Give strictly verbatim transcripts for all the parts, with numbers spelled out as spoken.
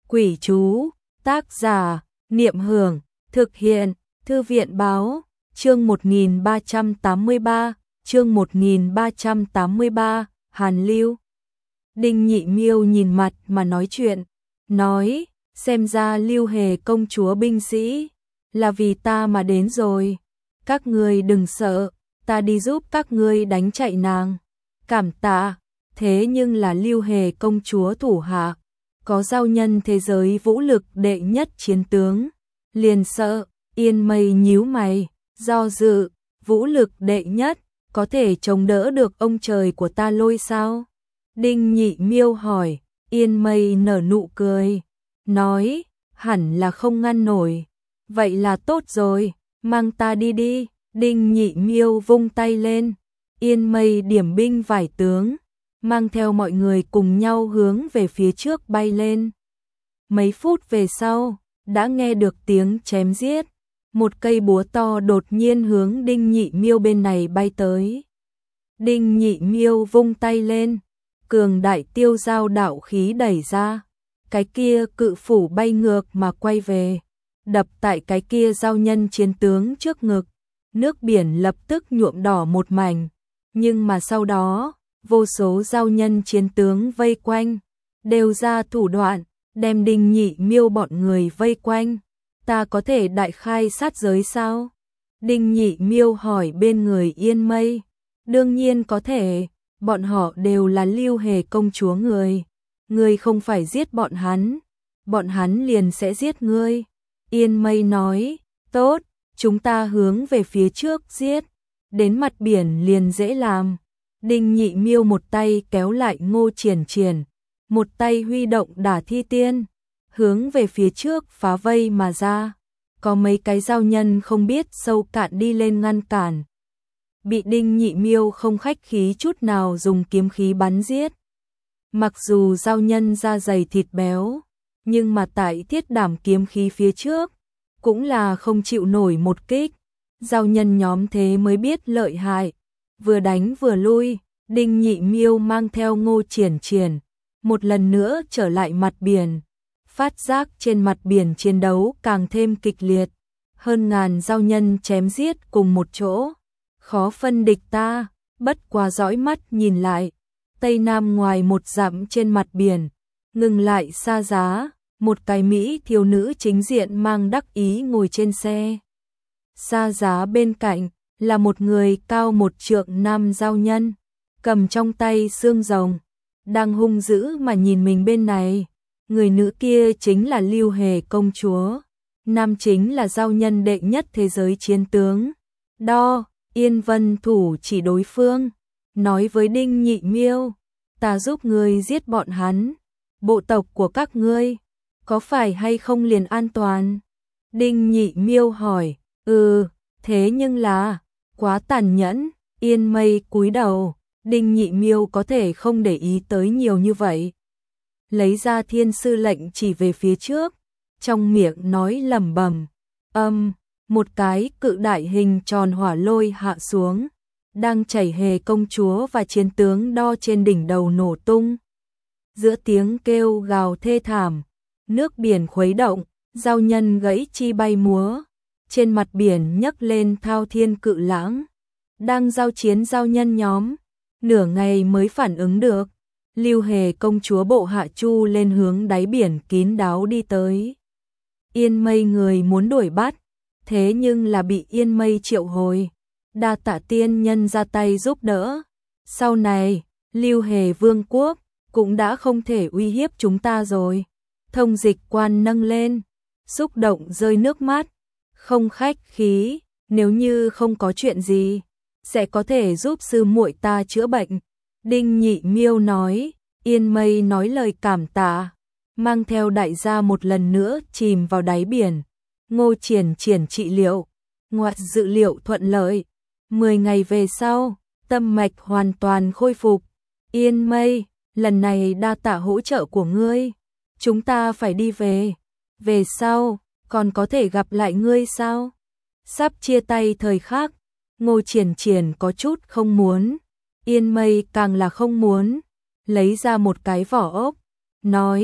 Quỷ chú, tác giả, Niệm Hưởng, thực hiện, Thư viện báo, chương một nghìn ba trăm tám mươi ba, chương một nghìn ba trăm tám mươi ba, Hàn Lưu. Đinh Nhị Miêu nhìn mặt mà nói chuyện, nói, xem ra Lưu Hề công chúa binh sĩ, là vì ta mà đến rồi. Các ngươi đừng sợ, ta đi giúp các ngươi đánh chạy nàng. Cảm tạ, thế nhưng là Lưu Hề công chúa thủ hạ, có giao nhân thế giới vũ lực đệ nhất chiến tướng. Liền sợ, Yên Mây nhíu mày, do dự, vũ lực đệ nhất, có thể chống đỡ được ông trời của ta Lôi sao? Đinh Nhị Miêu hỏi, Yên Mây nở nụ cười, nói, hẳn là không ngăn nổi. Vậy là tốt rồi, mang ta đi đi. Đinh Nhị Miêu vung tay lên, Yên Mây điểm binh vài tướng, mang theo mọi người cùng nhau hướng về phía trước bay lên. Mấy phút về sau, đã nghe được tiếng chém giết, một cây búa to đột nhiên hướng Đinh Nhị Miêu bên này bay tới. Đinh Nhị Miêu vung tay lên, cường đại tiêu giao đạo khí đẩy ra, cái kia cự phủ bay ngược mà quay về, đập tại cái kia giao nhân chiến tướng trước ngực, nước biển lập tức nhuộm đỏ một mảnh, nhưng mà sau đó, vô số giao nhân chiến tướng vây quanh, đều ra thủ đoạn, đem Đinh Nhị Miêu bọn người vây quanh. Ta có thể đại khai sát giới sao? Đinh Nhị Miêu hỏi bên người Yên Mây. Đương nhiên có thể, bọn họ đều là Lưu Hề công chúa người. Ngươi không phải giết bọn hắn, bọn hắn liền sẽ giết ngươi. Yên Mây nói, tốt, chúng ta hướng về phía trước giết, đến mặt biển liền dễ làm. Đinh Nhị Miêu một tay kéo lại Ngô Triển Triển, một tay huy động Đả Thi Tiên, hướng về phía trước phá vây mà ra. Có mấy cái giao nhân không biết sâu cạn đi lên ngăn cản, bị Đinh Nhị Miêu không khách khí chút nào dùng kiếm khí bắn giết. Mặc dù giao nhân da dày thịt béo, nhưng mà tại thiết đảm kiếm khí phía trước, cũng là không chịu nổi một kích. Giao nhân nhóm thế mới biết lợi hại, vừa đánh vừa lui. Đinh Nhị Miêu mang theo Ngô Triển Triển, một lần nữa trở lại mặt biển, phát giác trên mặt biển chiến đấu càng thêm kịch liệt, hơn ngàn giao nhân chém giết cùng một chỗ, khó phân địch ta. Bất quá dõi mắt nhìn lại, tây nam ngoài một dặm trên mặt biển, ngừng lại xa giá, một cái mỹ thiếu nữ chính diện mang đắc ý ngồi trên xe. Xa giá bên cạnh là một người cao một trượng nam giao nhân, cầm trong tay xương rồng, đang hung dữ mà nhìn mình bên này. Người nữ kia chính là Lưu Hề công chúa, nam chính là giao nhân đệ nhất thế giới chiến tướng. Đo, Yên Vân thủ chỉ đối phương, nói với Đinh Nhị Miêu, ta giúp ngươi giết bọn hắn, bộ tộc của các ngươi, có phải hay không liền an toàn? Đinh Nhị Miêu hỏi, ừ, thế nhưng là, quá tàn nhẫn. Yên Mây cúi đầu, Đinh Nhị Miêu có thể không để ý tới nhiều như vậy. Lấy ra thiên sư lệnh chỉ về phía trước, trong miệng nói lẩm bẩm, âm, một cái cự đại hình tròn hỏa lôi hạ xuống, đang chảy Hề công chúa và chiến tướng Đo trên đỉnh đầu nổ tung. Giữa tiếng kêu gào thê thảm, nước biển khuấy động, giao nhân gãy chi bay múa, trên mặt biển nhấc lên thao thiên cự lãng. Đang giao chiến giao nhân nhóm, nửa ngày mới phản ứng được. Lưu Hề công chúa bộ hạ chu lên hướng đáy biển kín đáo đi tới. Yên Mây người muốn đuổi bắt, thế nhưng là bị Yên Mây triệu hồi. Đa tạ tiên nhân ra tay giúp đỡ. Sau này, Lưu Hề vương quốc cũng đã không thể uy hiếp chúng ta rồi. Thông dịch quan nâng lên, xúc động rơi nước mắt, không khách khí, nếu như không có chuyện gì, sẽ có thể giúp sư muội ta chữa bệnh. Đinh Nhị Miêu nói. Yên Mây nói lời cảm tạ, mang theo đại gia một lần nữa chìm vào đáy biển. Ngô Triển Triển trị liệu, ngoại dự liệu thuận lợi. Mười ngày về sau, tâm mạch hoàn toàn khôi phục. Yên Mây, lần này đa tạ hỗ trợ của ngươi, chúng ta phải đi về. Về sau, còn có thể gặp lại ngươi sao? Sắp chia tay thời khắc, Ngô Triển Triển có chút không muốn, Yên Mây càng là không muốn. Lấy ra một cái vỏ ốc, nói,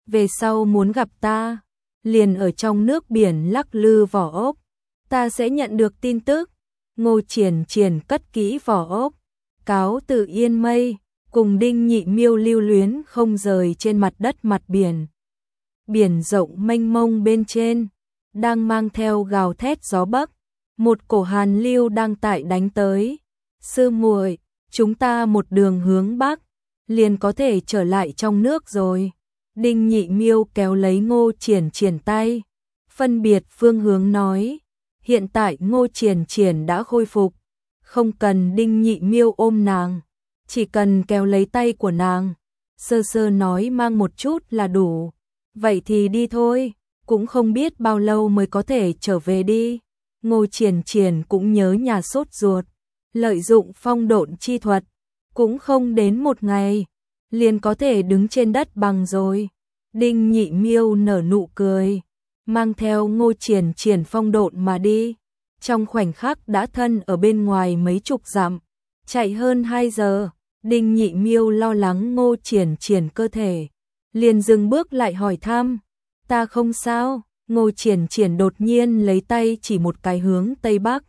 về sau muốn gặp ta, liền ở trong nước biển lắc lư vỏ ốc, ta sẽ nhận được tin tức. Ngô Triển Triển cất kỹ vỏ ốc, cáo từ Yên Mây, cùng Đinh Nhị Miêu lưu luyến không rời trên mặt đất mặt biển. Biển rộng mênh mông bên trên, đang mang theo gào thét gió bắc, một cổ hàn lưu đang tại đánh tới. Sư muội, chúng ta một đường hướng bắc, liền có thể trở lại trong nước rồi. Đinh Nhị Miêu kéo lấy Ngô Triển Triển tay, phân biệt phương hướng nói. Hiện tại Ngô Triển Triển đã khôi phục, không cần Đinh Nhị Miêu ôm nàng, chỉ cần kéo lấy tay của nàng, sơ sơ nói mang một chút là đủ. Vậy thì đi thôi, cũng không biết bao lâu mới có thể trở về đi. Ngô Triển Triển cũng nhớ nhà sốt ruột, lợi dụng phong độn chi thuật, cũng không đến một ngày, liền có thể đứng trên đất bằng rồi. Đinh Nhị Miêu nở nụ cười, mang theo Ngô Triển Triển phong độn mà đi. Trong khoảnh khắc đã thân ở bên ngoài mấy chục dặm, chạy hơn hai giờ, Đinh Nhị Miêu lo lắng Ngô Triển Triển cơ thể, liền dừng bước lại hỏi thăm, ta không sao. Ngô Triển Triển đột nhiên lấy tay chỉ một cái hướng Tây Bắc,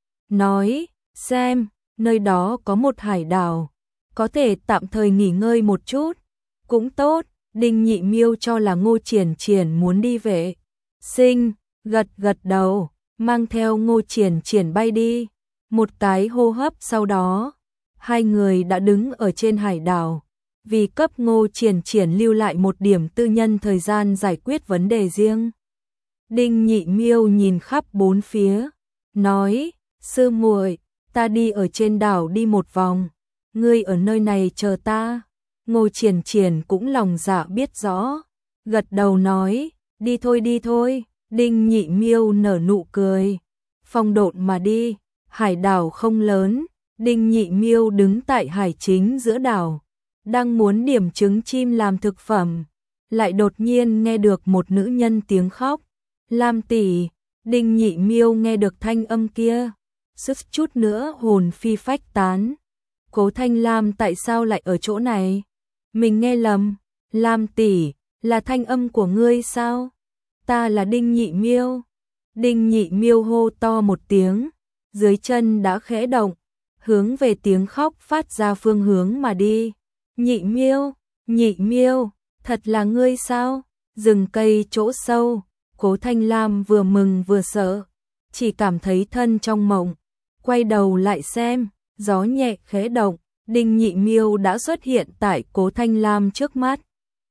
nói, xem, nơi đó có một hải đảo, có thể tạm thời nghỉ ngơi một chút, cũng tốt. Đinh Nhị Miêu cho là Ngô Triển Triển muốn đi vệ sinh, gật gật đầu, mang theo Ngô Triển Triển bay đi. Một cái hô hấp sau đó, hai người đã đứng ở trên hải đảo, vì cấp Ngô Triển Triển lưu lại một điểm tư nhân thời gian giải quyết vấn đề riêng. Đinh Nhị Miêu nhìn khắp bốn phía, nói, sư muội, ta đi ở trên đảo đi một vòng, ngươi ở nơi này chờ ta. Ngô Triển Triển cũng lòng dạ biết rõ, gật đầu nói, đi thôi đi thôi. Đinh Nhị Miêu nở nụ cười, phong độn mà đi. Hải đảo không lớn, Đinh Nhị Miêu đứng tại hải chính giữa đảo, đang muốn điểm trứng chim làm thực phẩm, lại đột nhiên nghe được một nữ nhân tiếng khóc. Lam tỷ. Đinh Nhị Miêu nghe được thanh âm kia, suýt chút nữa hồn phi phách tán. Cố Thanh Lam tại sao lại ở chỗ này? Mình nghe lầm. Lam tỷ, là thanh âm của ngươi sao? Ta là Đinh Nhị Miêu. Đinh Nhị Miêu hô to một tiếng, dưới chân đã khẽ động, hướng về tiếng khóc phát ra phương hướng mà đi. Nhị Miêu, Nhị Miêu, thật là ngươi sao? Rừng cây chỗ sâu, Cố Thanh Lam vừa mừng vừa sợ, chỉ cảm thấy thân trong mộng, quay đầu lại xem, gió nhẹ khẽ động, Đinh Nhị Miêu đã xuất hiện tại Cố Thanh Lam trước mắt.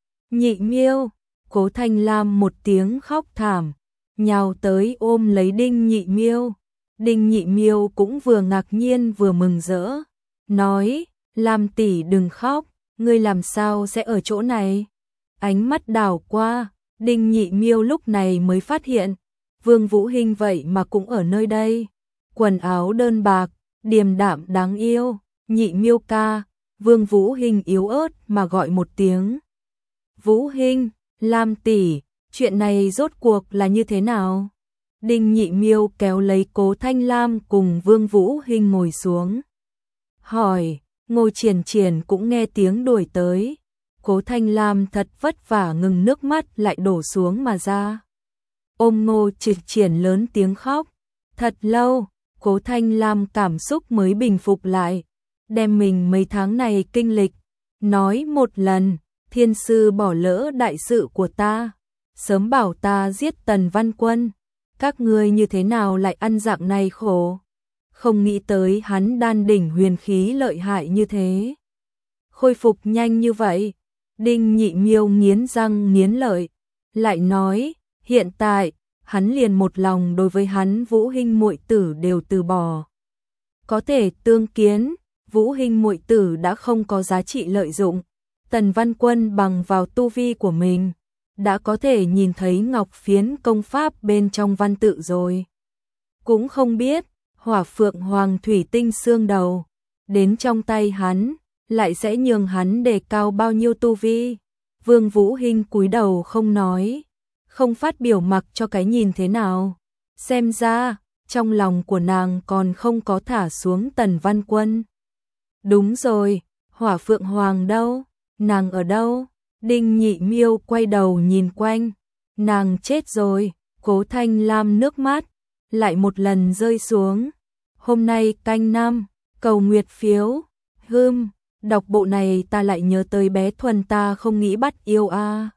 Nhị Miêu, Cố Thanh Lam một tiếng khóc thảm, nhào tới ôm lấy Đinh Nhị Miêu. Đinh Nhị Miêu cũng vừa ngạc nhiên vừa mừng rỡ, nói, Lam tỷ đừng khóc, ngươi làm sao sẽ ở chỗ này? Ánh mắt đảo qua, Đinh Nhị Miêu lúc này mới phát hiện, Vương Vũ Hinh vậy mà cũng ở nơi đây. Quần áo đơn bạc, điềm đạm đáng yêu. Nhị Miêu ca. Vương Vũ Hinh yếu ớt mà gọi một tiếng. Vũ Hinh, Lam tỷ, chuyện này rốt cuộc là như thế nào? Đinh Nhị Miêu kéo lấy Cố Thanh Lam cùng Vương Vũ Hinh ngồi xuống, hỏi. Ngô Triển Triển cũng nghe tiếng đuổi tới. Cố Thanh Lam thật vất vả ngừng nước mắt lại đổ xuống mà ra, ôm Ngô Triển Triển lớn tiếng khóc. Thật lâu, Cố Thanh Lam cảm xúc mới bình phục lại, đem mình mấy tháng này kinh lịch nói một lần. Thiên sư bỏ lỡ đại sự của ta, sớm bảo ta giết Tần Văn Quân, các ngươi như thế nào lại ăn dạng này khổ? Không nghĩ tới hắn đan đỉnh huyền khí lợi hại như thế, khôi phục nhanh như vậy. Đinh Nhị Miêu nghiến răng nghiến lợi, lại nói, hiện tại, hắn liền một lòng đối với hắn Vũ Hinh muội tử đều từ bỏ. Có thể tương kiến, Vũ Hinh muội tử đã không có giá trị lợi dụng. Tần Văn Quân bằng vào tu vi của mình, đã có thể nhìn thấy ngọc phiến công pháp bên trong văn tự rồi. Cũng không biết, Hỏa Phượng Hoàng thủy tinh xương đầu, đến trong tay hắn, lại sẽ nhường hắn đề cao bao nhiêu tu vi. Vương Vũ Hinh cúi đầu không nói, không phát biểu mặc cho cái nhìn thế nào. Xem ra, trong lòng của nàng còn không có thả xuống Tần Văn Quân. Đúng rồi, Hỏa Phượng Hoàng đâu? Nàng ở đâu? Đinh Nhị Miêu quay đầu nhìn quanh, nàng chết rồi, Cố Thanh Lam nước mắt lại một lần rơi xuống. Hôm nay canh năm, cầu nguyệt phiếu, hưm, đọc bộ này ta lại nhớ tới bé Thuần ta không nghĩ bắt yêu a. À.